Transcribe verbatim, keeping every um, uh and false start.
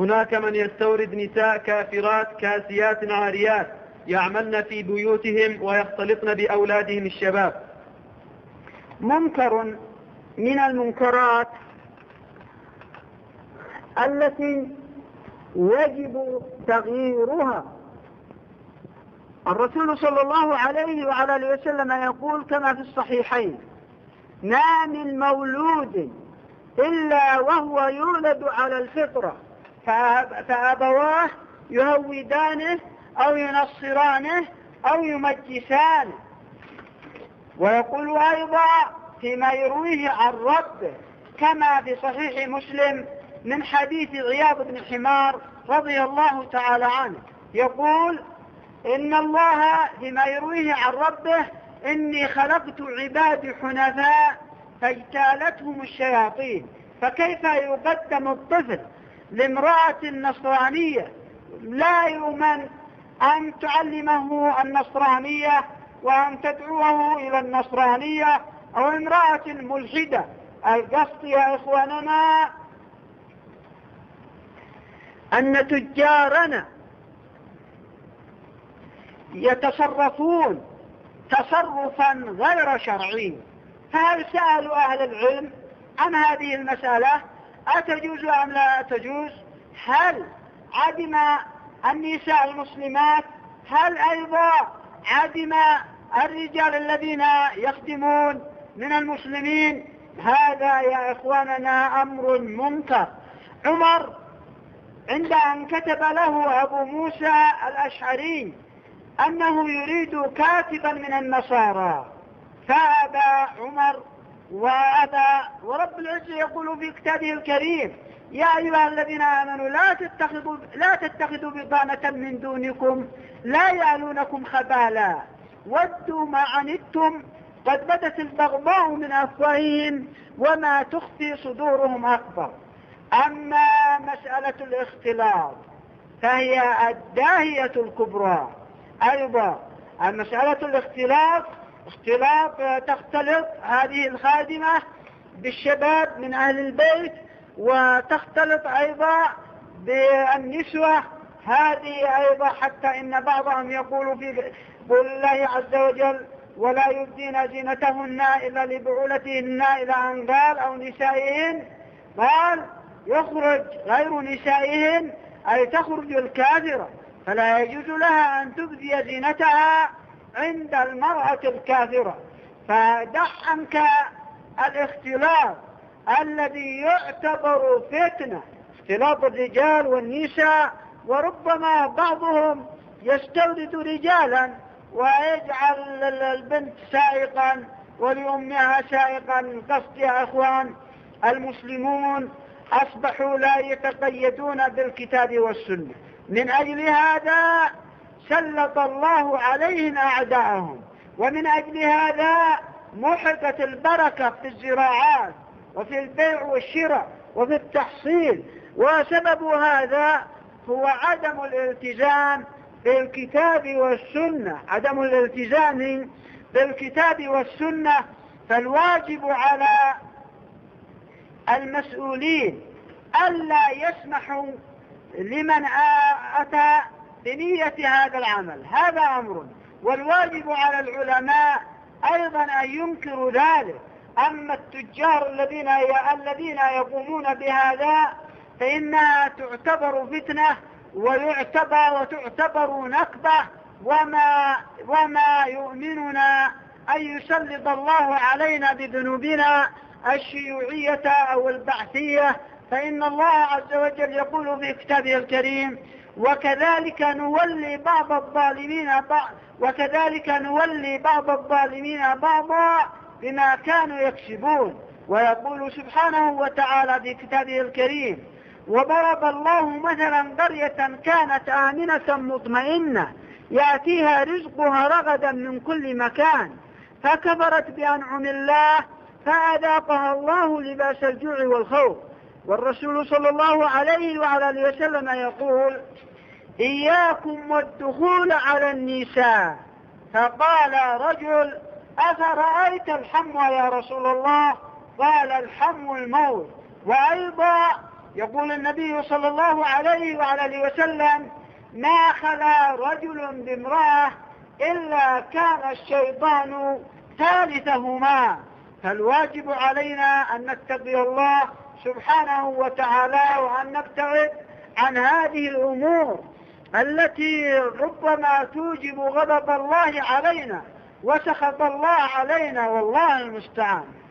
هناك من يستورد نساء كافرات كاسيات عاريات يعملن في بيوتهم ويختلطن بأولادهم الشباب. منكر من المنكرات التي يجب تغييرها. الرسول صلى الله عليه وعلى اله وسلم يقول كما في الصحيحين: ما من مولود إلا وهو يولد على الفطرة فأبواه يهودانه أو ينصرانه أو يمجسانه. ويقول أيضا فيما يرويه عن ربه كما في صحيح مسلم من حديث عياض بن حمار رضي الله تعالى عنه، يقول: إن الله فيما يرويه عن ربه: إني خلقت عبادي حنفاء فاجتالتهم الشياطين. فكيف يقدم الطفل لامرأة نصرانية لا يؤمن أن تعلمه النصرانية وأن تدعوه إلى النصرانية، أو امرأة ملحدة؟ القصد يا إخواننا أن تجارنا يتصرفون تصرفا غير شرعي. فهل سألوا أهل العلم عن هذه المسألة أتجوز أم لا تجوز؟ هل عدم النساء المسلمات؟ هل أيضا عدم الرجال الذين يخدمون من المسلمين؟ هذا يا إخواننا أمر منكر. عمر عند أن كتب له أبو موسى الأشعري أنه يريد كاتبا من النصارى فأبى عمر وأبى، ورب العزة يقول في كتابه الكريم: يا أيها الذين آمنوا لا تتخذوا, لا تتخذوا بطانة من دونكم لا يألونكم خبالا ودوا ما عنتم قد بدت البغضاء من أفواههم وما تخفي صدورهم أكبر. أما مسألة الاختلاط فهي الداهية الكبرى. أيضا مسألة الاختلاط اختلاط تختلط هذه الخادمة بالشباب من أهل البيت، وتختلط أيضا بالنسوة هذه أيضا، حتى إن بعضهم يقول في قول الله عز وجل: ولا يبدين زينتهن إلا لبعولتهن إلى أن قال أو نسائهن، قال يخرج غير نسائهن أي تخرج الكافرة، فلا يجوز لها أن تبدي زينتها عند المرأة الكافرة. فدع عنك الاختلاط الذي يعتبر فتنة، اختلاط الرجال والنساء، وربما بعضهم يستورد رجالا ويجعل البنت سائقا ولأمها سائقا. قصد يا أخوان المسلمون أصبحوا لا يتقيدون بالكتاب والسنة. من أجل هذا سلط الله عليهم أعداءهم، ومن أجل هذا محقت البركة في الزراعات وفي البيع والشراء وفي التحصيل. وسبب هذا هو عدم الالتزام بالكتاب والسنة، عدم الالتزام بالكتاب والسنة. فالواجب على المسؤولين ألا يسمحوا لمن أتى بنية هذا العمل، هذا أمر. والواجب على العلماء أيضا أن ينكروا ذلك. أما التجار الذين الذين يقومون بهذا فإنها تعتبر فتنة ويعتبر وتعتبر نكبة، وما, وما يؤمننا أن يسلط الله علينا بذنوبنا الشيوعية أو البعثية. فإن الله عز وجل يقول في كتابه الكريم: وكذلك نولي بعض الظالمين بعض وكذلك نولي بعض الظالمين بعضا بما كانوا يكسبون. ويقول سبحانه وتعالى في كتابه الكريم: وضرب الله مثلا قرية كانت آمنة مطمئنة يأتيها رزقها رغدا من كل مكان فكفرت بأنعم الله فأذاقها الله لباس الجوع والخوف. والرسول صلى الله عليه وعلى اله وسلم يقول: إياكم والدخول على النساء. فقال رجل: أفرأيت الحم يا رسول الله؟ قال: الحم الموت. وأيضا يقول النبي صلى الله عليه وعلى آله وسلم: ما خلا رجل بامرأة إلا كان الشيطان ثالثهما. فالواجب علينا أن نتقي الله سبحانه وتعالى وأن نبتعد عن هذه الأمور التي ربما توجب غضب الله علينا وسخط الله علينا، والله المستعان.